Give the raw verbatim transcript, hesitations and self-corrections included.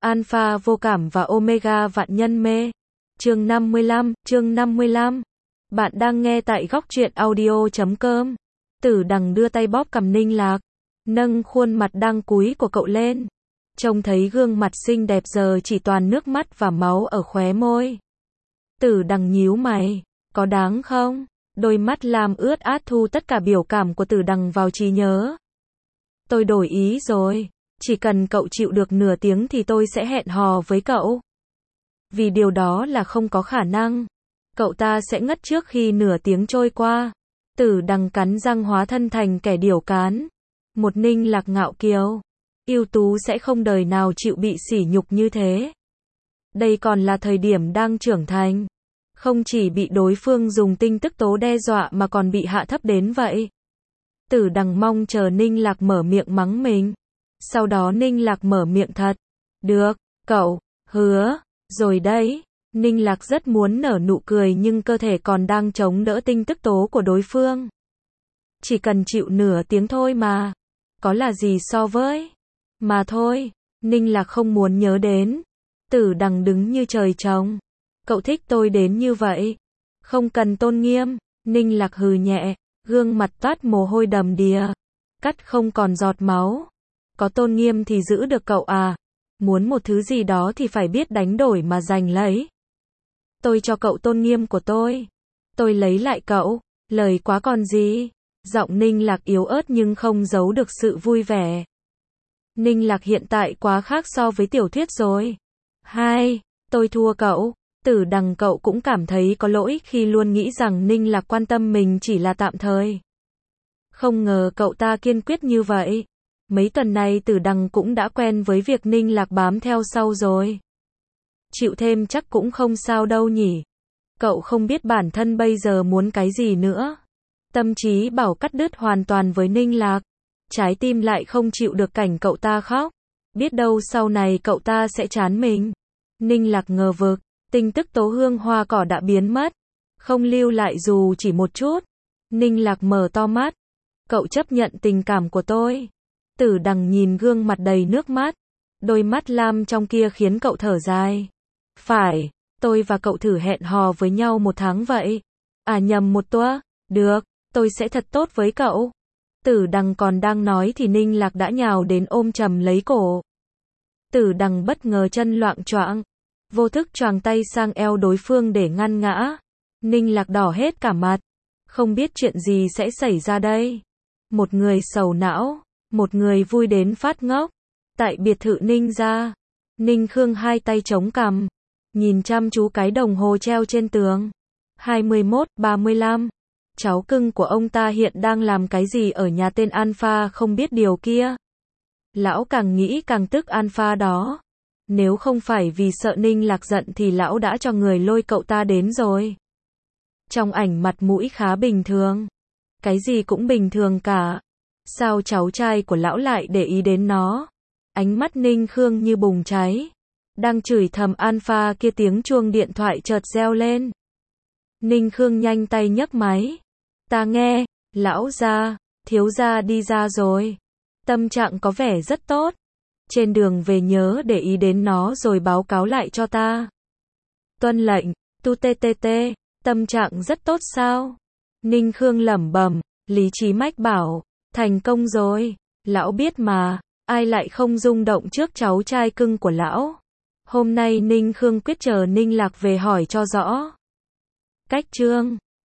Alpha vô cảm và Omega vạn nhân mê. Chương năm mươi lăm, chương năm mươi lăm. Bạn đang nghe tại góc truyện audio chấm com. Tử Đằng đưa tay bóp cằm Ninh Lạc, nâng khuôn mặt đang cúi của cậu lên. Trông thấy gương mặt xinh đẹp giờ chỉ toàn nước mắt và máu ở khóe môi. Tử Đằng nhíu mày, có đáng không? Đôi mắt làm ướt át thu tất cả biểu cảm của Tử Đằng vào trí nhớ. Tôi đổi ý rồi, chỉ cần cậu chịu được nửa tiếng thì tôi sẽ hẹn hò với cậu. Vì điều đó là không có khả năng. Cậu ta sẽ ngất trước khi nửa tiếng trôi qua. Tử Đằng cắn răng hóa thân thành kẻ điểu cán. Một Ninh Lạc ngạo kiều, ưu tú sẽ không đời nào chịu bị sỉ nhục như thế. Đây còn là thời điểm đang trưởng thành. Không chỉ bị đối phương dùng tinh tức tố đe dọa mà còn bị hạ thấp đến vậy. Tử Đằng mong chờ Ninh Lạc mở miệng mắng mình. Sau đó Ninh Lạc mở miệng thật. Được, cậu, hứa, rồi đấy. Ninh Lạc rất muốn nở nụ cười nhưng cơ thể còn đang chống đỡ tinh tức tố của đối phương. Chỉ cần chịu nửa tiếng thôi mà. Có là gì so với. Mà thôi, Ninh Lạc không muốn nhớ đến. Tử Đằng đứng như trời trồng. Cậu thích tôi đến như vậy. Không cần tôn nghiêm. Ninh Lạc hừ nhẹ, gương mặt toát mồ hôi đầm đìa. Cắt không còn giọt máu. Có tôn nghiêm thì giữ được cậu à. Muốn một thứ gì đó thì phải biết đánh đổi mà giành lấy. Tôi cho cậu tôn nghiêm của tôi. Tôi lấy lại cậu. Lời quá còn gì. Giọng Ninh Lạc yếu ớt nhưng không giấu được sự vui vẻ. Ninh Lạc hiện tại quá khác so với tiểu thuyết rồi. Hai, tôi thua cậu. Tử Đằng cậu cũng cảm thấy có lỗi khi luôn nghĩ rằng Ninh Lạc quan tâm mình chỉ là tạm thời. Không ngờ cậu ta kiên quyết như vậy. Mấy tuần này Tử Đằng cũng đã quen với việc Ninh Lạc bám theo sau rồi. Chịu thêm chắc cũng không sao đâu nhỉ. Cậu không biết bản thân bây giờ muốn cái gì nữa. Tâm trí bảo cắt đứt hoàn toàn với Ninh Lạc. Trái tim lại không chịu được cảnh cậu ta khóc. Biết đâu sau này cậu ta sẽ chán mình. Ninh Lạc ngờ vực. Tinh tức tố hương hoa cỏ đã biến mất. Không lưu lại dù chỉ một chút. Ninh Lạc mở to mắt. Cậu chấp nhận tình cảm của tôi. Tử Đằng nhìn gương mặt đầy nước mắt. Đôi mắt lam trong kia khiến cậu thở dài. Phải, tôi và cậu thử hẹn hò với nhau một tháng vậy. À nhầm một tuần. Được, tôi sẽ thật tốt với cậu. Tử Đằng còn đang nói thì Ninh Lạc đã nhào đến ôm chầm lấy cổ. Tử Đằng bất ngờ chân loạng choạng. Vô thức choàng tay sang eo đối phương để ngăn ngã. Ninh Lạc đỏ hết cả mặt. Không biết chuyện gì sẽ xảy ra đây. Một người sầu não, một người vui đến phát ngốc. Tại biệt thự Ninh gia, Ninh Khương hai tay chống cằm, nhìn chăm chú cái đồng hồ treo trên tường. hai mươi mốt ba mươi lăm. Cháu cưng của ông ta hiện đang làm cái gì ở nhà tên Alpha không biết điều kia. Lão càng nghĩ càng tức Alpha đó. Nếu không phải vì sợ Ninh Lạc giận thì lão đã cho người lôi cậu ta đến rồi. Trong ảnh mặt mũi khá bình thường. Cái gì cũng bình thường cả. Sao cháu trai của lão lại để ý đến nó? Ánh mắt Ninh Khương như bùng cháy. Đang chửi thầm Alpha kia tiếng chuông điện thoại chợt reo lên. Ninh Khương nhanh tay nhấc máy. Ta nghe, lão gia, thiếu gia đi ra rồi. Tâm trạng có vẻ rất tốt. Trên đường về nhớ để ý đến nó rồi báo cáo lại cho ta. Tuân lệnh, tu tê tê tê, tâm trạng rất tốt sao? Ninh Khương lẩm bẩm, lý trí mách bảo, thành công rồi, lão biết mà, ai lại không rung động trước cháu trai cưng của lão. Hôm nay Ninh Khương quyết chờ Ninh Lạc về hỏi cho rõ. Cách chương